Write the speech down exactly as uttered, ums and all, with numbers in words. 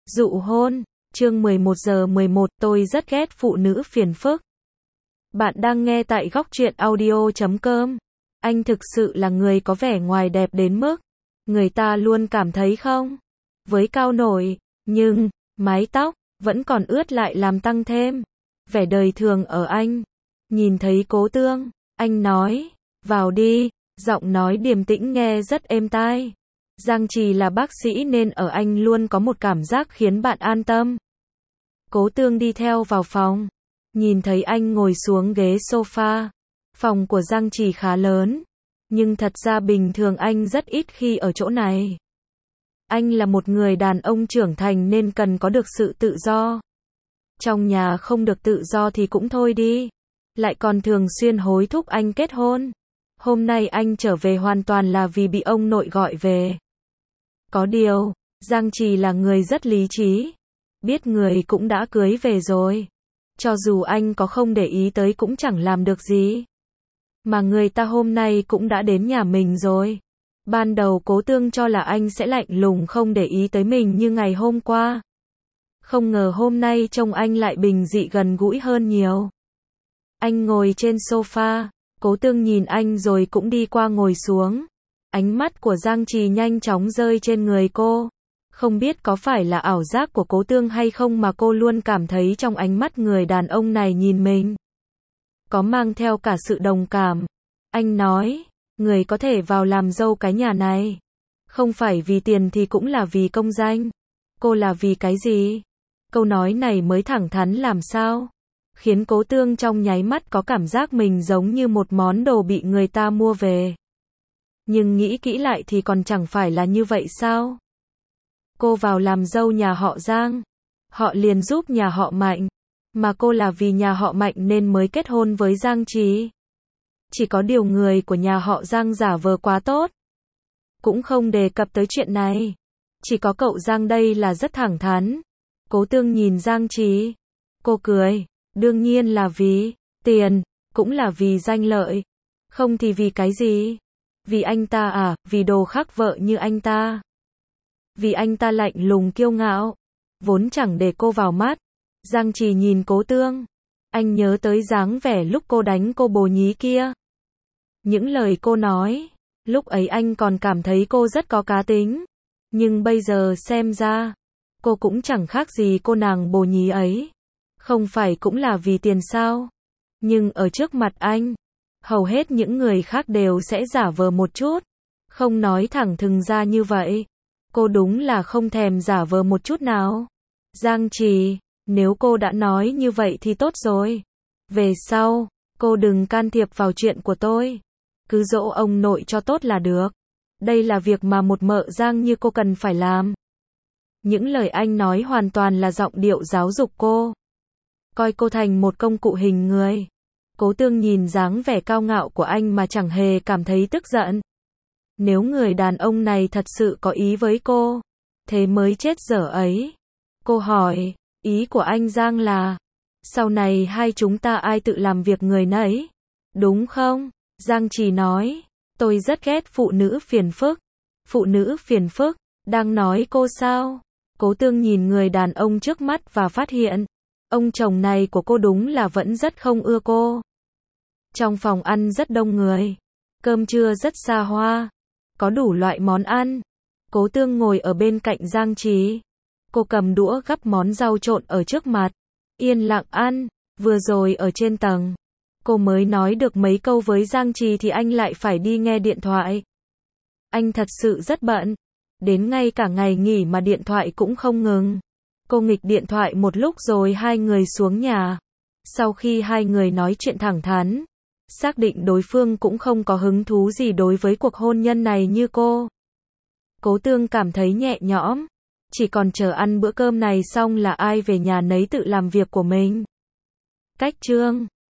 Dụ hôn, chương mười một giờ mười một, tôi rất ghét phụ nữ phiền phức. Bạn đang nghe tại góc truyện audio chấm com. Anh thực sự là người có vẻ ngoài đẹp đến mức người ta luôn cảm thấy không? Với cao nổi, nhưng mái tóc vẫn còn ướt lại làm tăng thêm vẻ đời thường ở anh. Nhìn thấy Cố Tương, anh nói, vào đi, giọng nói điềm tĩnh nghe rất êm tai. Giang Trì là bác sĩ nên ở anh luôn có một cảm giác khiến bạn an tâm. Cố Tương đi theo vào phòng, nhìn thấy anh ngồi xuống ghế sofa. Phòng của Giang Trì khá lớn, nhưng thật ra bình thường anh rất ít khi ở chỗ này. Anh là một người đàn ông trưởng thành nên cần có được sự tự do. Trong nhà không được tự do thì cũng thôi đi, lại còn thường xuyên hối thúc anh kết hôn. Hôm nay anh trở về hoàn toàn là vì bị ông nội gọi về. Có điều, Giang Trì là người rất lý trí, biết người cũng đã cưới về rồi. Cho dù anh có không để ý tới cũng chẳng làm được gì. Mà người ta hôm nay cũng đã đến nhà mình rồi. Ban đầu Cố Tương cho là anh sẽ lạnh lùng không để ý tới mình như ngày hôm qua. Không ngờ hôm nay trông anh lại bình dị gần gũi hơn nhiều. Anh ngồi trên sofa, Cố Tương nhìn anh rồi cũng đi qua ngồi xuống. Ánh mắt của Giang Trì nhanh chóng rơi trên người cô. Không biết có phải là ảo giác của Cố Tương hay không mà cô luôn cảm thấy trong ánh mắt người đàn ông này nhìn mình có mang theo cả sự đồng cảm. Anh nói, người có thể vào làm dâu cái nhà này không phải vì tiền thì cũng là vì công danh. Cô là vì cái gì? Câu nói này mới thẳng thắn làm sao, khiến Cố Tương trong nháy mắt có cảm giác mình giống như một món đồ bị người ta mua về. Nhưng nghĩ kỹ lại thì còn chẳng phải là như vậy sao? Cô vào làm dâu nhà họ Giang, họ liền giúp nhà họ Mạnh, mà cô là vì nhà họ Mạnh nên mới kết hôn với Giang Trì. Chỉ có điều người của nhà họ Giang giả vờ quá tốt, cũng không đề cập tới chuyện này. Chỉ có cậu Giang đây là rất thẳng thắn. Cố Tương nhìn Giang Trì, cô cười, đương nhiên là vì tiền, cũng là vì danh lợi. Không thì vì cái gì? Vì anh ta à, vì đồ khắc vợ như anh ta. Vì anh ta lạnh lùng kiêu ngạo, vốn chẳng để cô vào mắt. Giang Trì nhìn Cố Tương, anh nhớ tới dáng vẻ lúc cô đánh cô bồ nhí kia. Những lời cô nói, lúc ấy anh còn cảm thấy cô rất có cá tính. Nhưng bây giờ xem ra, cô cũng chẳng khác gì cô nàng bồ nhí ấy. Không phải cũng là vì tiền sao? Nhưng ở trước mặt anh, hầu hết những người khác đều sẽ giả vờ một chút, không nói thẳng thừng ra như vậy. Cô đúng là không thèm giả vờ một chút nào. Giang Trì, nếu cô đã nói như vậy thì tốt rồi. Về sau, cô đừng can thiệp vào chuyện của tôi. Cứ dỗ ông nội cho tốt là được. Đây là việc mà một mợ Giang như cô cần phải làm. Những lời anh nói hoàn toàn là giọng điệu giáo dục cô, coi cô thành một công cụ hình người. Cố Tương nhìn dáng vẻ cao ngạo của anh mà chẳng hề cảm thấy tức giận. Nếu người đàn ông này thật sự có ý với cô, thế mới chết dở ấy. Cô hỏi, ý của anh Giang là, sau này hai chúng ta ai tự làm việc người nấy, đúng không? Giang Trì nói, tôi rất ghét phụ nữ phiền phức. Phụ nữ phiền phức, đang nói cô sao? Cố Tương nhìn người đàn ông trước mắt và phát hiện, ông chồng này của cô đúng là vẫn rất không ưa cô. Trong phòng ăn rất đông người, cơm trưa rất xa hoa, có đủ loại món ăn. Cố Tương ngồi ở bên cạnh Giang Trì, cô cầm đũa gắp món rau trộn ở trước mặt, yên lặng ăn. Vừa rồi ở trên tầng, cô mới nói được mấy câu với Giang Trì thì anh lại phải đi nghe điện thoại. Anh thật sự rất bận, đến ngay cả ngày nghỉ mà điện thoại cũng không ngừng. Cô nghịch điện thoại một lúc rồi hai người xuống nhà. Sau khi hai người nói chuyện thẳng thắn, xác định đối phương cũng không có hứng thú gì đối với cuộc hôn nhân này như cô, Cố Tương cảm thấy nhẹ nhõm. Chỉ còn chờ ăn bữa cơm này xong là ai về nhà nấy tự làm việc của mình. Cách chương